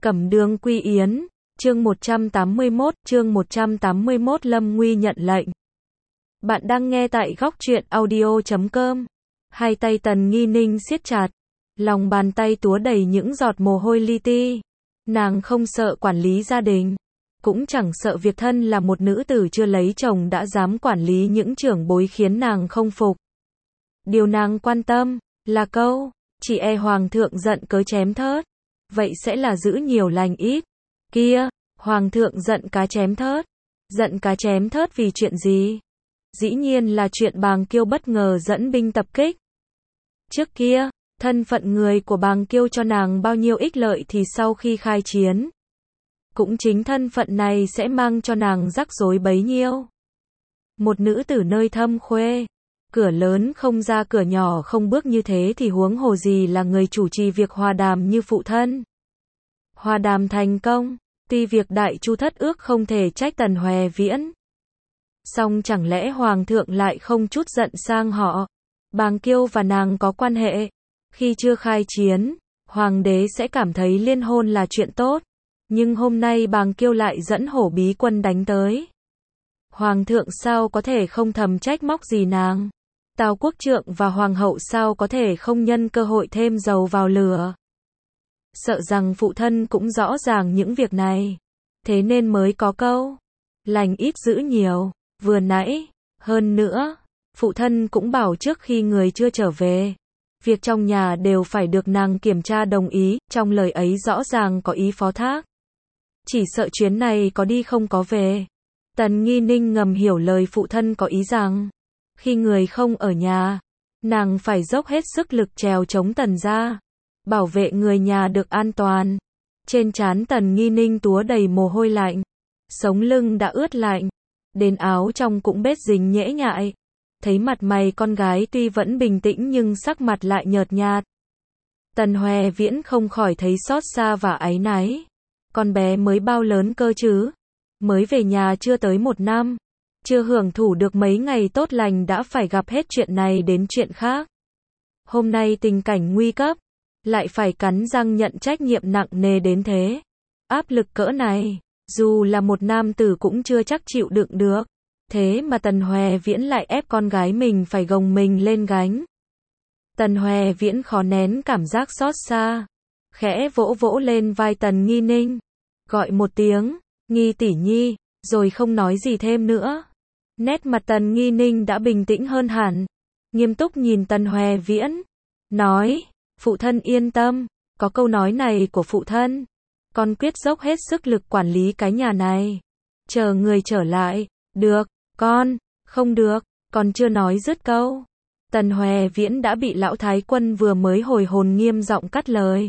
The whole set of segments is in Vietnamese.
Cẩm Đường quy yến, chương 181, Lâm Nguy nhận lệnh. Bạn đang nghe tại góc truyện audio.com. Hai tay Tần Nghi Ninh siết chặt, lòng bàn tay túa đầy những giọt mồ hôi li ti. Nàng không sợ quản lý gia đình, cũng chẳng sợ việc thân là một nữ tử chưa lấy chồng đã dám quản lý những trưởng bối khiến nàng không phục. Điều nàng quan tâm là câu, chỉ e hoàng thượng giận cớ chém thớt. Vậy sẽ là giữ nhiều lành ít. Kia, hoàng thượng giận cá chém thớt. Giận cá chém thớt vì chuyện gì? Dĩ nhiên là chuyện Bàng Kiêu bất ngờ dẫn binh tập kích. Trước kia, thân phận người của Bàng Kiêu cho nàng bao nhiêu ích lợi thì sau khi khai chiến, cũng chính thân phận này sẽ mang cho nàng rắc rối bấy nhiêu. Một nữ tử nơi thâm khuê, cửa lớn không ra cửa nhỏ không bước như thế thì huống hồ gì là người chủ trì việc hòa đàm như phụ thân. Hòa đàm thành công, tuy việc Đại Chu thất ước không thể trách Tần Hoè Viễn. Song chẳng lẽ hoàng thượng lại không chút giận sang họ? Bàng Kiêu và nàng có quan hệ. Khi chưa khai chiến, hoàng đế sẽ cảm thấy liên hôn là chuyện tốt. Nhưng hôm nay Bàng Kiêu lại dẫn hổ bí quân đánh tới. Hoàng thượng sao có thể không thầm trách móc gì nàng? Tào quốc trượng và hoàng hậu sao có thể không nhân cơ hội thêm dầu vào lửa? Sợ rằng phụ thân cũng rõ ràng những việc này. Thế nên mới có câu, lành ít giữ nhiều, vừa nãy. Hơn nữa, phụ thân cũng bảo trước khi người chưa trở về, việc trong nhà đều phải được nàng kiểm tra đồng ý, trong lời ấy rõ ràng có ý phó thác. Chỉ sợ chuyến này có đi không có về. Tần Nghi Ninh ngầm hiểu lời phụ thân có ý rằng, khi người không ở nhà, nàng phải dốc hết sức lực trèo chống Tần gia, bảo vệ người nhà được an toàn. Trên trán Tần Nghi Ninh túa đầy mồ hôi lạnh, sống lưng đã ướt lạnh, đến áo trong cũng bết dính nhễ nhại. Thấy mặt mày con gái tuy vẫn bình tĩnh nhưng sắc mặt lại nhợt nhạt. Tần Hoè Viễn không khỏi thấy xót xa và áy náy. Con bé mới bao lớn cơ chứ? Mới về nhà chưa tới 1 năm, chưa hưởng thụ được mấy ngày tốt lành đã phải gặp hết chuyện này đến chuyện khác. Hôm nay tình cảnh nguy cấp, lại phải cắn răng nhận trách nhiệm nặng nề đến thế. Áp lực cỡ này, dù là một nam tử cũng chưa chắc chịu đựng được. Thế mà Tần Hoè Viễn lại ép con gái mình phải gồng mình lên gánh. Tần Hoè Viễn khó nén cảm giác xót xa, khẽ vỗ vỗ lên vai Tần Nghi Ninh, gọi một tiếng, Nghi tỷ nhi, rồi không nói gì thêm nữa. Nét mặt Tần Nghi Ninh đã bình tĩnh hơn hẳn, nghiêm túc nhìn Tần Hoè Viễn, nói, phụ thân yên tâm, có câu nói này của phụ thân, con quyết dốc hết sức lực quản lý cái nhà này. Chờ người trở lại, được, con, không được, còn chưa nói dứt câu. Tần Hoè Viễn đã bị lão thái quân vừa mới hồi hồn nghiêm giọng cắt lời.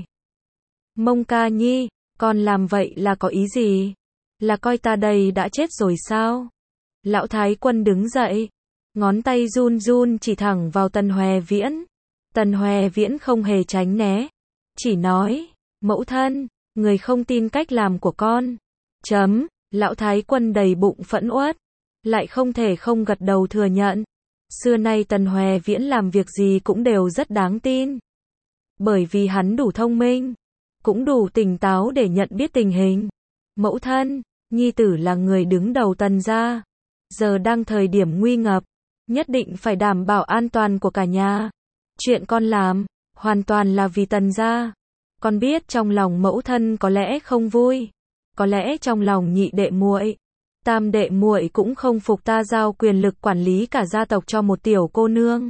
Mông ca nhi, con làm vậy là có ý gì? Là coi ta đây đã chết rồi sao? Lão thái quân đứng dậy, ngón tay run run chỉ thẳng vào Tần Hoè Viễn. Tần Hoè Viễn không hề tránh né, chỉ nói, mẫu thân, người không tin cách làm của con. Lão thái quân đầy bụng phẫn uất, lại không thể không gật đầu thừa nhận. Xưa nay Tần Hoè Viễn làm việc gì cũng đều rất đáng tin. Bởi vì hắn đủ thông minh, cũng đủ tỉnh táo để nhận biết tình hình. Mẫu thân, nhi tử là người đứng đầu Tần gia, giờ đang thời điểm nguy ngập, nhất định phải đảm bảo an toàn của cả nhà. Chuyện con làm, hoàn toàn là vì Tần gia. Con biết trong lòng mẫu thân có lẽ không vui, có lẽ trong lòng nhị đệ muội, tam đệ muội cũng không phục ta giao quyền lực quản lý cả gia tộc cho một tiểu cô nương.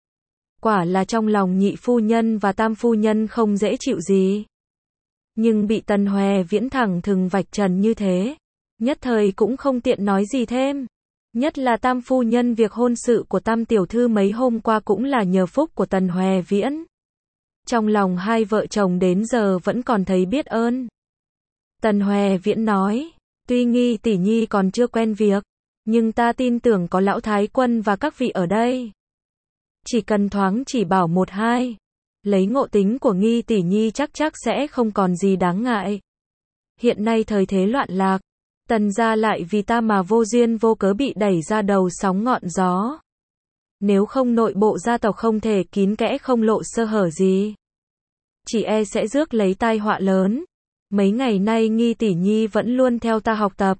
Quả là trong lòng nhị phu nhân và tam phu nhân không dễ chịu gì. Nhưng bị Tần Hoè Viễn thẳng thừng vạch trần như thế, nhất thời cũng không tiện nói gì thêm. Nhất là tam phu nhân, việc hôn sự của tam tiểu thư mấy hôm qua cũng là nhờ phúc của Tần Hoè Viễn. Trong lòng hai vợ chồng đến giờ vẫn còn thấy biết ơn. Tần Hoè Viễn nói, tuy Nghi tỷ nhi còn chưa quen việc, nhưng ta tin tưởng có lão thái quân và các vị ở đây. Chỉ cần thoáng chỉ bảo 1-2, lấy ngộ tính của Nghi tỷ nhi chắc sẽ không còn gì đáng ngại. Hiện nay thời thế loạn lạc, Tần gia lại vì ta mà vô duyên vô cớ bị đẩy ra đầu sóng ngọn gió. Nếu không nội bộ gia tộc không thể kín kẽ không lộ sơ hở gì, chỉ e sẽ rước lấy tai họa lớn. Mấy ngày nay Nghi tỷ nhi vẫn luôn theo ta học tập.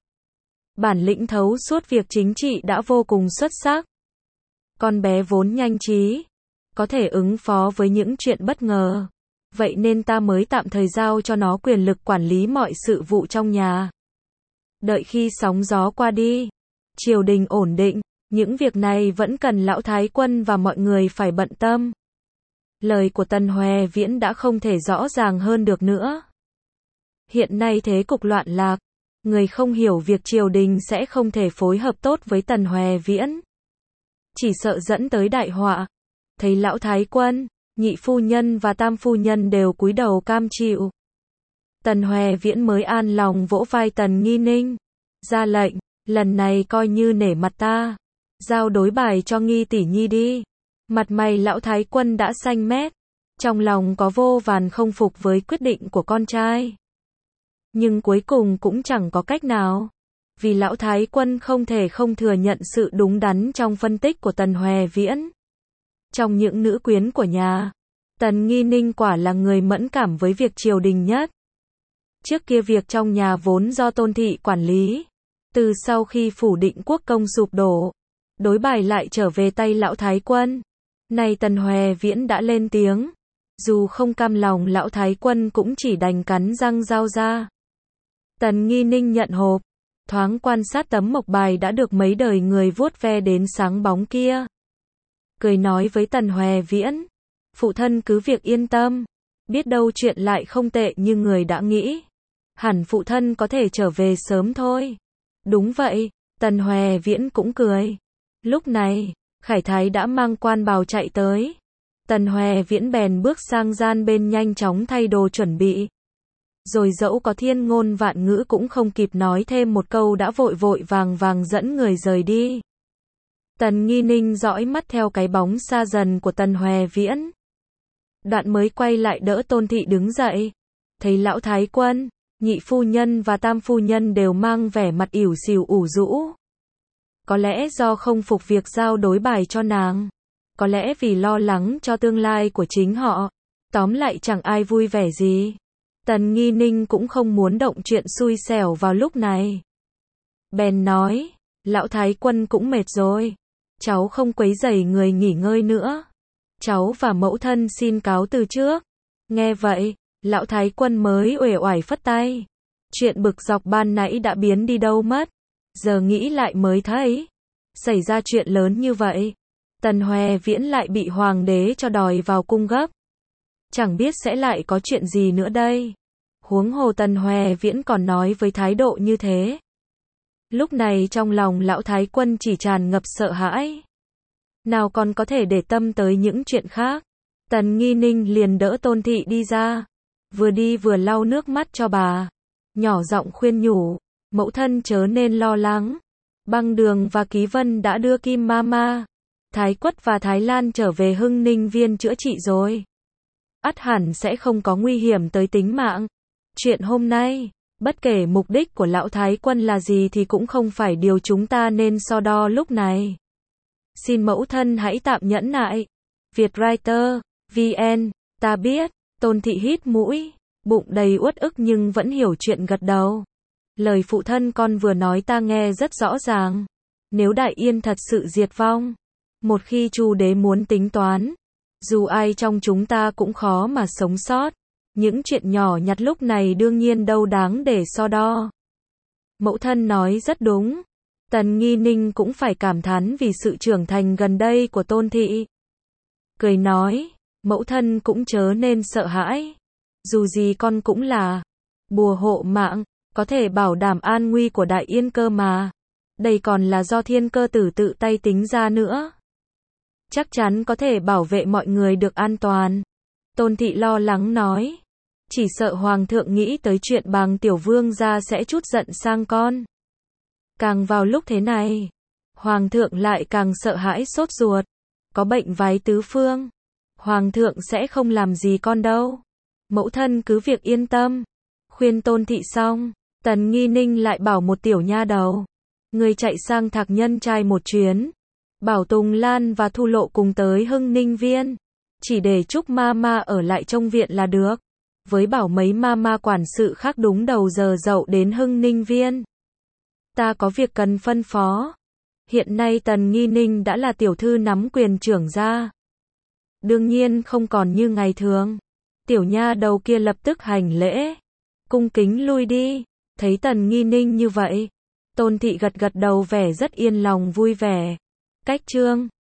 Bản lĩnh thấu suốt việc chính trị đã vô cùng xuất sắc. Con bé vốn nhanh trí, có thể ứng phó với những chuyện bất ngờ. Vậy nên ta mới tạm thời giao cho nó quyền lực quản lý mọi sự vụ trong nhà. Đợi khi sóng gió qua đi, triều đình ổn định, những việc này vẫn cần lão thái quân và mọi người phải bận tâm. Lời của Tần Hoè Viễn đã không thể rõ ràng hơn được nữa. Hiện nay thế cục loạn lạc, người không hiểu việc triều đình sẽ không thể phối hợp tốt với Tần Hoè Viễn. Chỉ sợ dẫn tới đại họa. Thấy lão thái quân, nhị phu nhân và tam phu nhân đều cúi đầu cam chịu. Tần Hoè Viễn mới an lòng vỗ vai Tần Nghi Ninh, ra lệnh, lần này coi như nể mặt ta, giao đối bài cho Nghi tỷ nhi đi. Mặt mày lão thái quân đã xanh mét, trong lòng có vô vàn không phục với quyết định của con trai. Nhưng cuối cùng cũng chẳng có cách nào, vì lão thái quân không thể không thừa nhận sự đúng đắn trong phân tích của Tần Hoè Viễn. Trong những nữ quyến của nhà, Tần Nghi Ninh quả là người mẫn cảm với việc triều đình nhất. Trước kia việc trong nhà vốn do Tôn thị quản lý, từ sau khi phủ Định Quốc công sụp đổ, đối bài lại trở về tay lão thái quân. Nay Tần Hoè Viễn đã lên tiếng, dù không cam lòng lão thái quân cũng chỉ đành cắn răng giao ra. Tần Nghi Ninh nhận hộp, thoáng quan sát tấm mộc bài đã được mấy đời người vuốt ve đến sáng bóng kia. Cười nói với Tần Hoè Viễn, phụ thân cứ việc yên tâm, biết đâu chuyện lại không tệ như người đã nghĩ. Hẳn phụ thân có thể trở về sớm thôi. Đúng vậy, Tần Hoè Viễn cũng cười. Lúc này, Khải Thái đã mang quan bào chạy tới. Tần Hoè Viễn bèn bước sang gian bên nhanh chóng thay đồ chuẩn bị. Rồi dẫu có thiên ngôn vạn ngữ cũng không kịp nói thêm một câu đã vội vội vàng vàng dẫn người rời đi. Tần Nghi Ninh dõi mắt theo cái bóng xa dần của Tần Hoè Viễn. Đoạn mới quay lại đỡ Tôn thị đứng dậy. Thấy lão thái quân, nhị phu nhân và tam phu nhân đều mang vẻ mặt ỉu xìu ủ rũ. Có lẽ do không phục việc giao đối bài cho nàng. Có lẽ vì lo lắng cho tương lai của chính họ. Tóm lại chẳng ai vui vẻ gì. Tần Nghi Ninh cũng không muốn động chuyện xui xẻo vào lúc này. Bèn nói, lão thái quân cũng mệt rồi. Cháu không quấy rầy người nghỉ ngơi nữa. Cháu và mẫu thân xin cáo từ trước. Nghe vậy, lão thái quân mới uể oải phất tay. Chuyện bực dọc ban nãy đã biến đi đâu mất. Giờ nghĩ lại mới thấy. Xảy ra chuyện lớn như vậy. Tần Hoè Viễn lại bị hoàng đế cho đòi vào cung gấp. Chẳng biết sẽ lại có chuyện gì nữa đây. Huống hồ Tần Hoè Viễn còn nói với thái độ như thế. Lúc này trong lòng lão thái quân chỉ tràn ngập sợ hãi. Nào còn có thể để tâm tới những chuyện khác. Tần Nghi Ninh liền đỡ Tôn thị đi ra. Vừa đi vừa lau nước mắt cho bà. Nhỏ giọng khuyên nhủ. Mẫu thân chớ nên lo lắng. Băng Đường và Ký Vân đã đưa Kim Mama, Thái Quất và Thái Lan trở về Hưng Ninh Viên chữa trị rồi. Ắt hẳn sẽ không có nguy hiểm tới tính mạng. Chuyện hôm nay, bất kể mục đích của lão thái quân là gì thì cũng không phải điều chúng ta nên so đo lúc này. Xin mẫu thân hãy tạm nhẫn nại. Vietwriter, VN, ta biết. Tôn thị hít mũi, bụng đầy uất ức nhưng vẫn hiểu chuyện gật đầu. Lời phụ thân con vừa nói ta nghe rất rõ ràng. Nếu Đại Yên thật sự diệt vong, một khi Chu đế muốn tính toán, dù ai trong chúng ta cũng khó mà sống sót. Những chuyện nhỏ nhặt lúc này đương nhiên đâu đáng để so đo. Mẫu thân nói rất đúng. Tần Nghi Ninh cũng phải cảm thán vì sự trưởng thành gần đây của Tôn thị. Cười nói, mẫu thân cũng chớ nên sợ hãi. Dù gì con cũng là bùa hộ mạng, có thể bảo đảm an nguy của Đại Yên cơ mà. Đây còn là do Thiên Cơ Tử tự tay tính ra nữa. Chắc chắn có thể bảo vệ mọi người được an toàn. Tôn thị lo lắng nói. Chỉ sợ Hoàng thượng nghĩ tới chuyện Bàng Tiểu Vương gia sẽ trút giận sang con. Càng vào lúc thế này, Hoàng thượng lại càng sợ hãi sốt ruột. Có bệnh vái tứ phương. Hoàng thượng sẽ không làm gì con đâu. Mẫu thân cứ việc yên tâm. Khuyên Tôn thị xong, Tần Nghi Ninh lại bảo một tiểu nha đầu. Người chạy sang Thạc Nhân Trai một chuyến. Bảo Tùng Lan và Thu Lộ cùng tới Hưng Ninh Viên. Chỉ để Trúc Mama ở lại trong viện là được. với bảo mấy ma quản sự khác đúng đầu giờ dậu đến Hưng Ninh Viên. Ta có việc cần phân phó. Hiện nay Tần Nghi Ninh đã là tiểu thư nắm quyền trưởng gia. Đương nhiên không còn như ngày thường. Tiểu nha đầu kia lập tức hành lễ, cung kính lui đi. Thấy Tần Nghi Ninh như vậy, Tôn Thị gật gật đầu vẻ rất yên lòng vui vẻ. Cách chương